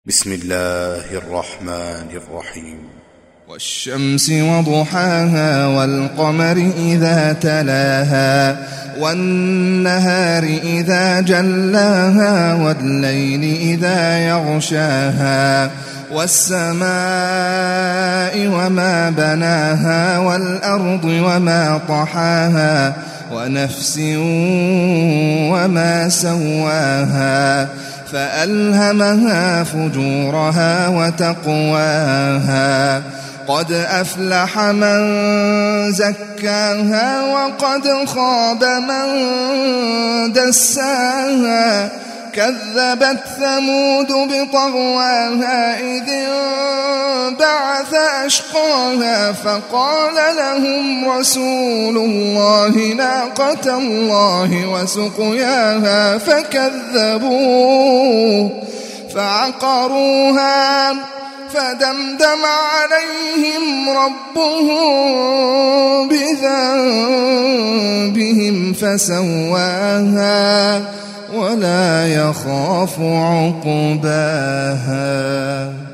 بسم الله الرحمن الرحيم. والشمس وضحاها والقمر إذا تلاها والنهار إذا جلاها والليل إذا يغشاها والسماء وما بناها والأرض وما طحاها ونفس وما سواها فألهمها فجورها وتقواها قد أفلح من زكاها وقد خاب من دساها كذبت ثمود بطغواها إذ انبعث أشقاها فقال لهم رسول الله ناقة الله وسقياها فكذبوه فعقروها فدمدم عليهم ربهم بذنبهم فسواها ولا يخاف عقباها.